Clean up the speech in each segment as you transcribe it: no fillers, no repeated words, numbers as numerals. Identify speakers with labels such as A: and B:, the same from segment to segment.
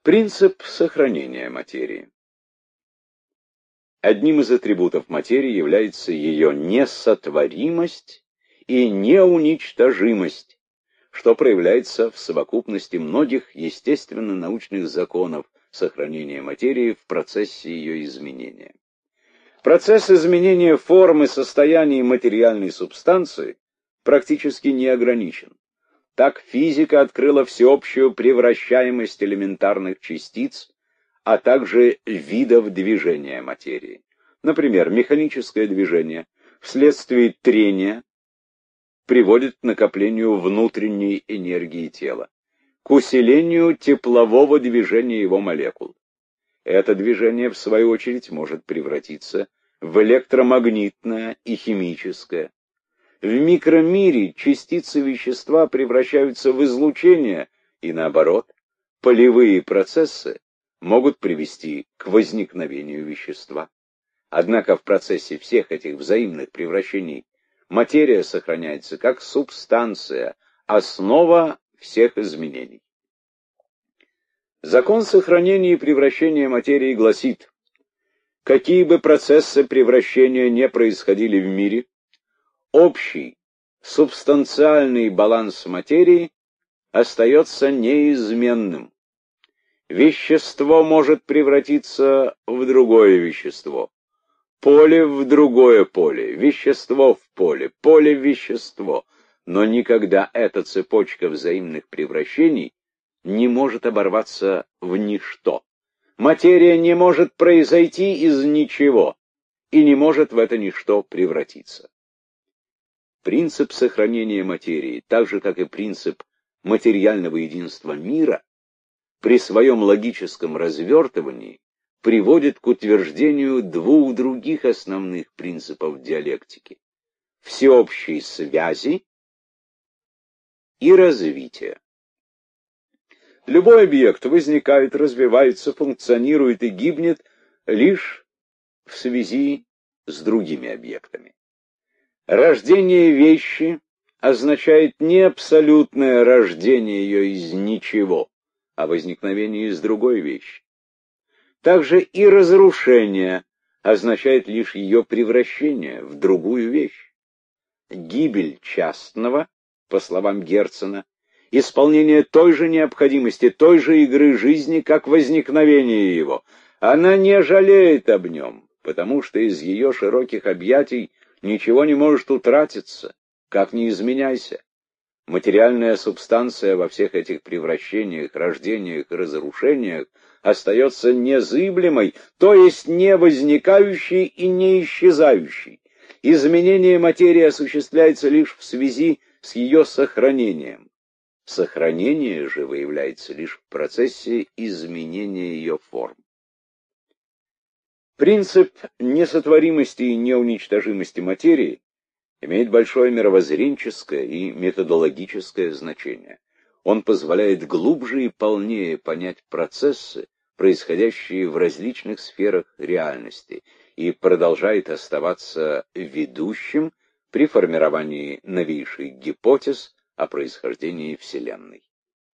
A: Принцип сохранения материи. Одним из атрибутов материи является ее несотворимость и неуничтожимость, что проявляется в совокупности многих естественно-научных законов сохранения материи в процессе ее изменения. Процесс изменения формы состояния материальной субстанции практически не ограничен. Так физика открыла всеобщую превращаемость элементарных частиц, а также видов движения материи. Например, механическое движение вследствие трения приводит к накоплению внутренней энергии тела, к усилению теплового движения его молекул. Это движение, в свою очередь, может превратиться в электромагнитное и химическое. В микромире частицы вещества превращаются в излучение, и наоборот, полевые процессы могут привести к возникновению вещества. Однако в процессе всех этих взаимных превращений материя сохраняется как субстанция, основа всех изменений. Закон сохранения и превращения материи гласит: какие бы процессы превращения не происходили в мире, общий субстанциальный баланс материи остается неизменным. Вещество может превратиться в другое вещество, поле в другое поле, вещество в поле, поле в вещество, но никогда эта цепочка взаимных превращений не может оборваться в ничто. Материя не может произойти из ничего и не может в это ничто превратиться. Принцип сохранения материи, так же как и принцип материального единства мира, при своем логическом развертывании приводит к утверждению двух других основных принципов диалектики – всеобщей связи и развития. Любой объект возникает, развивается, функционирует и гибнет лишь в связи с другими объектами. Рождение вещи означает не абсолютное рождение ее из ничего, а возникновение из другой вещи. Также и разрушение означает лишь ее превращение в другую вещь. Гибель частного, по словам Герцена, исполнение той же необходимости, той же игры жизни, как возникновение его. Она не жалеет об нем, потому что из ее широких объятий ничего не может утратиться, как ни изменяйся. Материальная субстанция во всех этих превращениях, рождениях и разрушениях остается незыблемой, то есть не возникающей и не исчезающей. Изменение материи осуществляется лишь в связи с ее сохранением. Сохранение же выявляется лишь в процессе изменения ее форм. Принцип несотворимости и неуничтожимости материи имеет большое мировоззренческое и методологическое значение. Он позволяет глубже и полнее понять процессы, происходящие в различных сферах реальности, и продолжает оставаться ведущим при формировании новейших гипотез о происхождении Вселенной.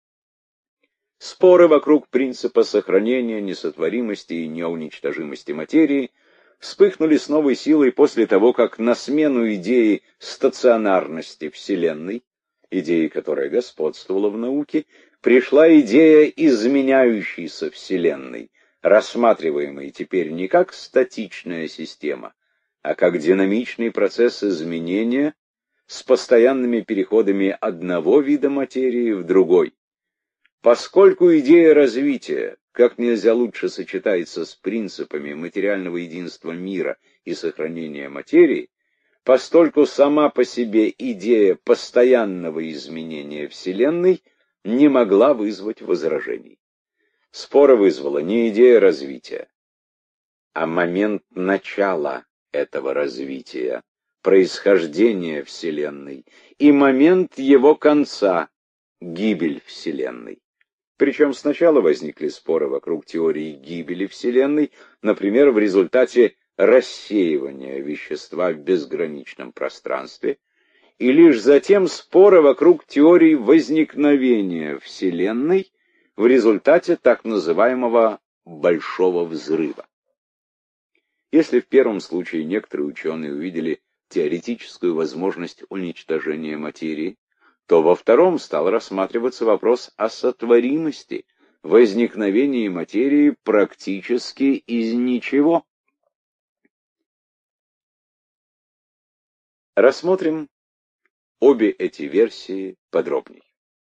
A: Споры вокруг принципа сохранения, несотворимости и неуничтожимости материи вспыхнули с новой силой после того, как на смену идеи стационарности Вселенной, идеи, которая господствовала в науке, пришла идея изменяющейся Вселенной, рассматриваемой теперь не как статичная система, а как динамичный процесс изменения с постоянными переходами одного вида материи в другой. Поскольку идея развития как нельзя лучше сочетается с принципами материального единства мира и сохранения материи, постольку сама по себе идея постоянного изменения Вселенной не могла вызвать возражений. Споры вызвала не идея развития, а момент начала этого развития, происхождения Вселенной, и момент его конца, гибель Вселенной. Причем сначала возникли споры вокруг теории гибели Вселенной, например, в результате рассеивания вещества в безграничном пространстве, и лишь затем споры вокруг теории возникновения Вселенной в результате так называемого Большого взрыва. Если в первом случае некоторые ученые увидели теоретическую возможность уничтожения материи, то во втором стал рассматриваться вопрос о сотворимости, возникновении материи практически из ничего. Рассмотрим обе эти версии подробнее.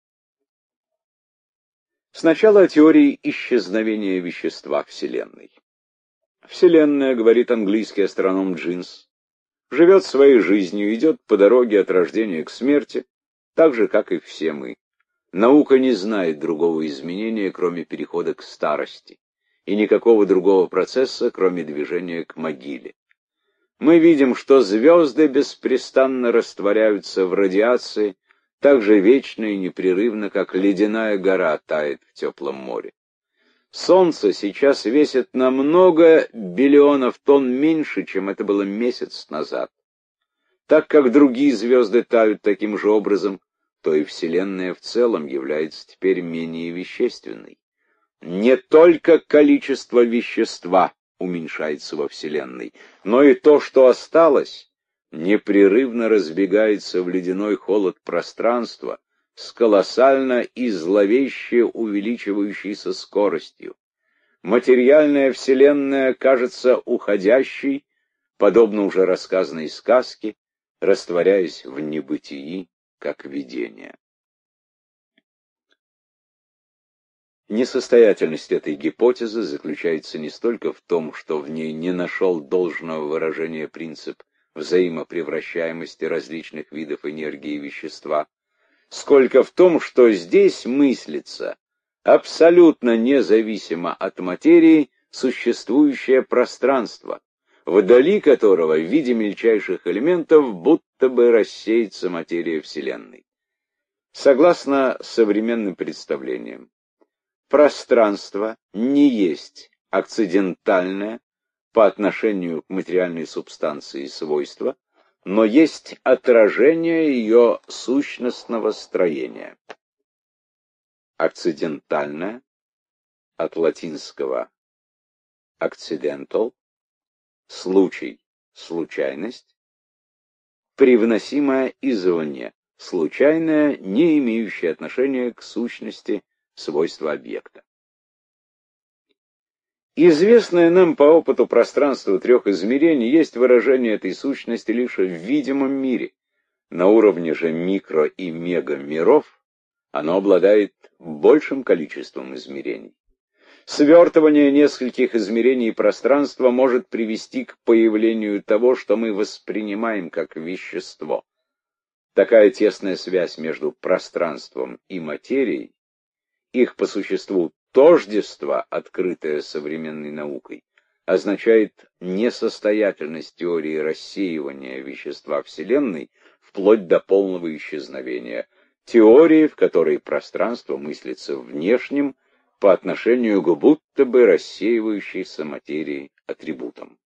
A: Сначала о теории исчезновения вещества Вселенной. Вселенная, говорит английский астроном Джинс, живет своей жизнью, идет по дороге от рождения к смерти, так же, как и все мы. Наука не знает другого изменения, кроме перехода к старости, и никакого другого процесса, кроме движения к могиле. Мы видим, что звезды беспрестанно растворяются в радиации, так же вечно и непрерывно, как ледяная гора тает в теплом море. Солнце сейчас весит на много биллионов тонн меньше, чем это было месяц назад. Так как другие звезды тают таким же образом, то и Вселенная в целом является теперь менее вещественной. Не только количество вещества уменьшается во Вселенной, но и то, что осталось, непрерывно разбегается в ледяной холод пространства с колоссально и зловеще увеличивающейся скоростью. Материальная Вселенная кажется уходящей, подобно уже рассказанной сказке, растворяясь в небытии, как видение. Несостоятельность этой гипотезы заключается не столько в том, что в ней не нашел должного выражения принцип взаимопревращаемости различных видов энергии и вещества, сколько в том, что здесь мыслится абсолютно независимо от материи существующее пространство, вдали которого в виде мельчайших элементов будто бы рассеется материя Вселенной. Согласно современным представлениям, пространство не есть акцидентальное по отношению к материальной субстанции свойство, но есть отражение ее сущностного строения. Акцидентальное, от латинского accidental, случай, случайность, привносимое извне, случайное, не имеющее отношения к сущности свойства объекта. Известное нам по опыту пространство трех измерений есть выражение этой сущности лишь в видимом мире. На уровне же микро- и мегамиров оно обладает большим количеством измерений. Свертывание нескольких измерений пространства может привести к появлению того, что мы воспринимаем как вещество. Такая тесная связь между пространством и материей, их по существу тождество, открытое современной наукой, означает несостоятельность теории рассеивания вещества Вселенной вплоть до полного исчезновения, теории, в которой пространство мыслится внешним по отношению к будто бы рассеивающейся материи атрибутам.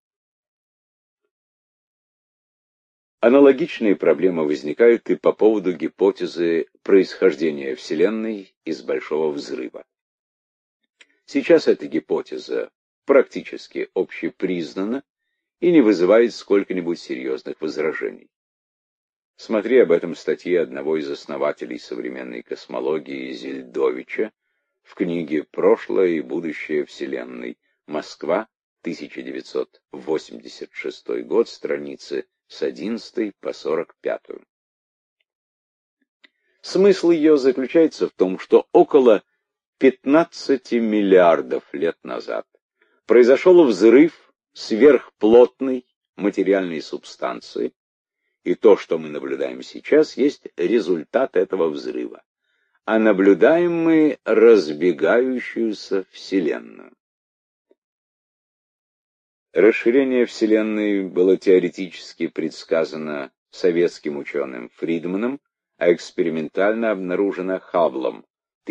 A: Аналогичные проблемы возникают и по поводу гипотезы происхождения Вселенной из Большого взрыва. Сейчас эта гипотеза практически общепризнана и не вызывает сколько-нибудь серьезных возражений. Смотри об этом в статье одного из основателей современной космологии Зельдовича в книге «Прошлое и будущее Вселенной. Москва, 1986 год, страницы с 11 по 45. Смысл ее заключается в том, что около 15 миллиардов лет назад произошел взрыв сверхплотной материальной субстанции, и то, что мы наблюдаем сейчас, есть результат этого взрыва. А наблюдаем мы разбегающуюся Вселенную. Расширение Вселенной было теоретически предсказано советским ученым Фридманом, а экспериментально обнаружено Хабблом,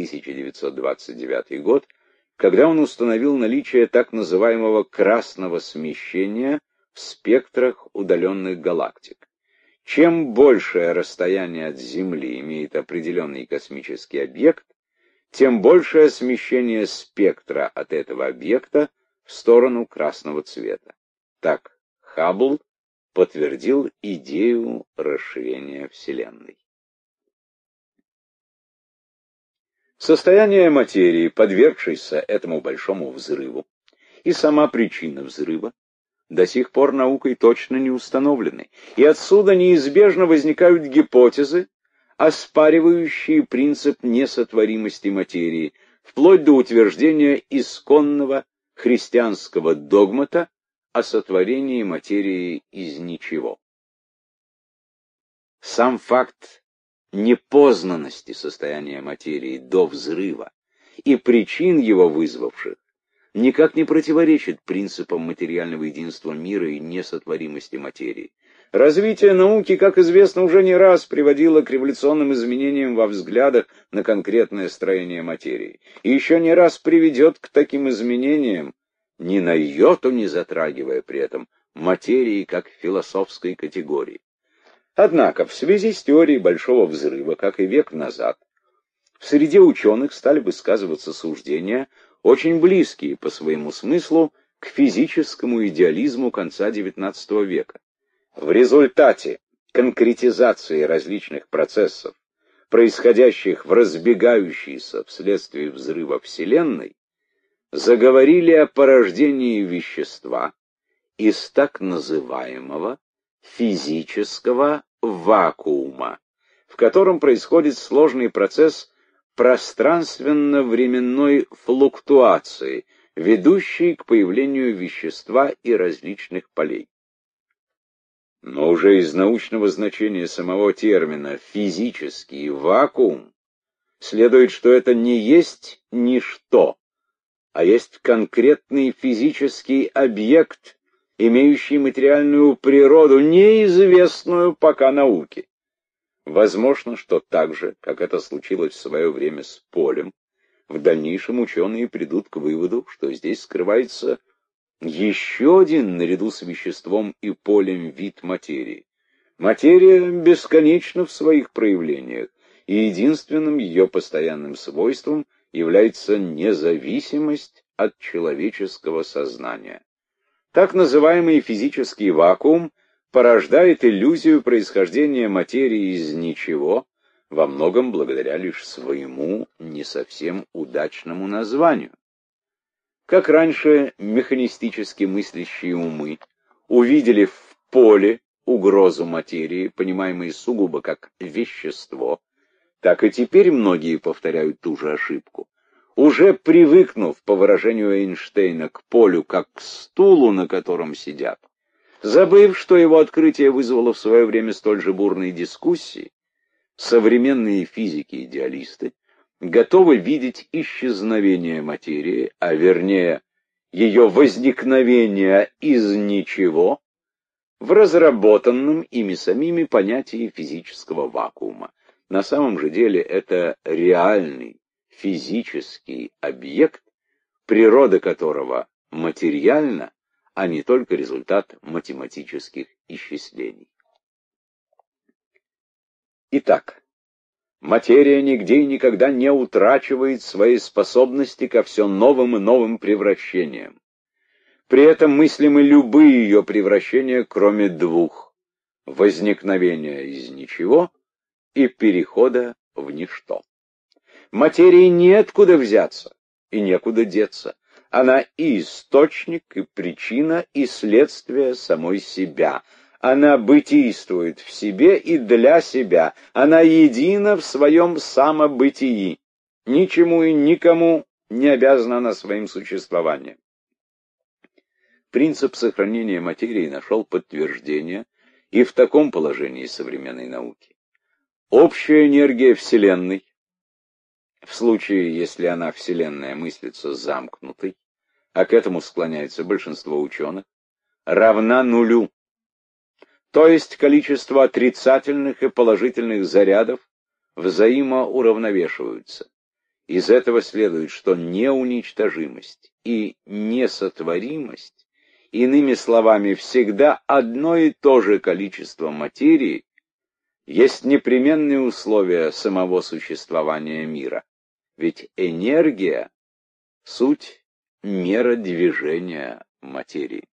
A: 1929 год, когда он установил наличие так называемого красного смещения в спектрах удаленных галактик. Чем большее расстояние от Земли имеет определенный космический объект, тем большее смещение спектра от этого объекта в сторону красного цвета. Так Хаббл подтвердил идею расширения Вселенной. Состояние материи, подвергшейся этому большому взрыву, и сама причина взрыва до сих пор наукой точно не установлены, и отсюда неизбежно возникают гипотезы, оспаривающие принцип несотворимости материи, вплоть до утверждения исконного христианского догмата о сотворении материи из ничего. Сам факт непознанности состояния материи до взрыва и причин его вызвавших никак не противоречит принципам материального единства мира и несотворимости материи. Развитие науки, как известно, уже не раз приводило к революционным изменениям во взглядах на конкретное строение материи. И еще не раз приведет к таким изменениям, ни на йоту не затрагивая при этом материи как философской категории. Однако, в связи с теорией Большого Взрыва, как и век назад, в среде ученых стали высказываться суждения, очень близкие по своему смыслу к физическому идеализму конца XIX века. В результате конкретизации различных процессов, происходящих в разбегающейся вследствие взрыва Вселенной, заговорили о порождении вещества из так называемого физического вакуума, в котором происходит сложный процесс пространственно-временной флуктуации, ведущий к появлению вещества и различных полей. Но уже из научного значения самого термина «физический вакуум» следует, что это не есть ничто, а есть конкретный физический объект, имеющий материальную природу, неизвестную пока науке. Возможно, что так же, как это случилось в свое время с полем, в дальнейшем ученые придут к выводу, что здесь скрывается еще один, наряду с веществом и полем, вид материи. Материя бесконечна в своих проявлениях, и единственным ее постоянным свойством является независимость от человеческого сознания. Так называемый физический вакуум порождает иллюзию происхождения материи из ничего, во многом благодаря лишь своему не совсем удачному названию. Как раньше механистически мыслящие умы увидели в поле угрозу материи, понимаемой сугубо как вещество, так и теперь многие повторяют ту же ошибку. Уже привыкнув, по выражению Эйнштейна, к полю как к стулу, на котором сидят, забыв, что его открытие вызвало в свое время столь же бурные дискуссии, современные физики-идеалисты готовы видеть исчезновение материи, а вернее ее возникновение из ничего, в разработанном ими самими понятии физического вакуума. На самом же деле это реальный физический объект, природа которого материальна, а не только результат математических исчислений. Итак, материя нигде и никогда не утрачивает своей способности ко все новым и новым превращениям. При этом мыслимы любые ее превращения, кроме двух: возникновения из ничего и перехода в ничто. Материи неоткуда взяться и некуда деться. Она и источник, и причина, и следствие самой себя. Она бытийствует в себе и для себя. Она едина в своем самобытии. Ничему и никому не обязана она своим существованием. Принцип сохранения материи нашел подтверждение и в таком положении современной науки. Общая энергия Вселенной, в случае, если она, Вселенная, мыслится замкнутой, а к этому склоняется большинство ученых, равна нулю. То есть количество отрицательных и положительных зарядов взаимоуравновешиваются. Из этого следует, что неуничтожимость и несотворимость, иными словами, всегда одно и то же количество материи, есть непременные условия самого существования мира. ведь энергия — суть мера движения материи.